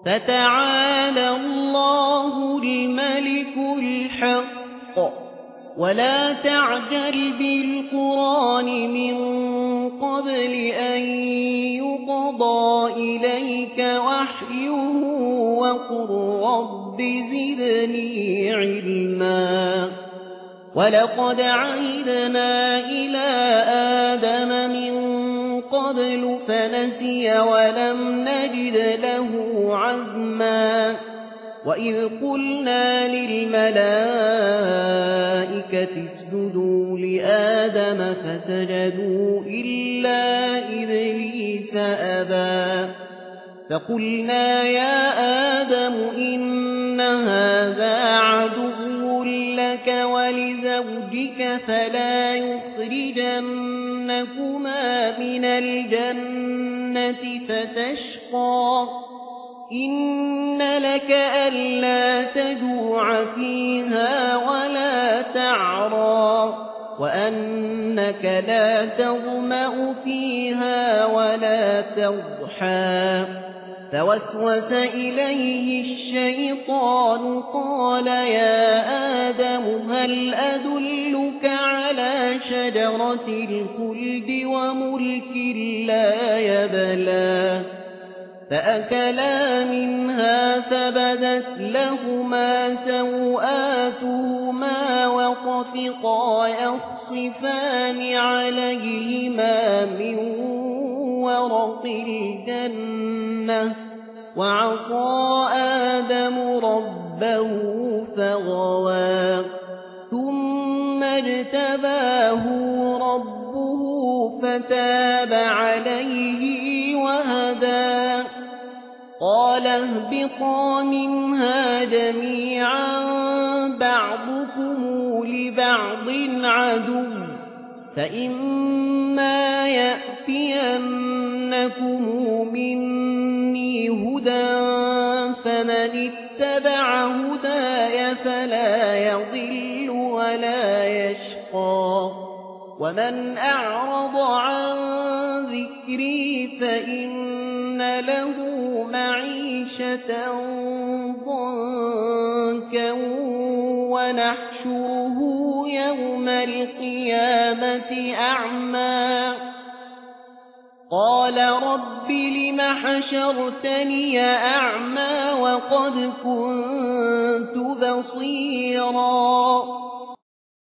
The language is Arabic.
فتعالى الله الملك الحق ولا تعجل بالقرآن من قبل أن يقضى إليك وحيه وقل رب زدني علما ولقد عهدنا إلى آدم من قبل فنسي ولم نجد له عزما وإذ قلنا للملائكة اسجدوا لآدم فسجدوا إلا إبليس أبى فقلنا يا آدم إن هذا عدو لك ولزوجك فلا يخرجنكما من الجنة فتشقى إن لك ألا تجوع فيها ولا تعرى وأنك لا تظمأ فيها ولا تضحى فوسوس إليه الشيطان قال يا آدم هل أدلك على شجرة الخلد وملك لا يبلى فأكلا منها فبدت لهما سوآتهما وطفقا يخصفان عليهما من ورق الجنة وعصى آدم ربه فغوى ثم اجتباه ربه فتاب عليه وهدى قال اهبطا منها جميعا بعضكم لبعض عدو فإما يأتينكم مني هدى فمن اتبع هداي فلا يضل ولا يشقى ومن أعرض عن ذكري فإن له معيشة ضنكا ونحشره يوم القيامة أعمى قال رب لم حشرتني أعمى وقد كنت بصيرا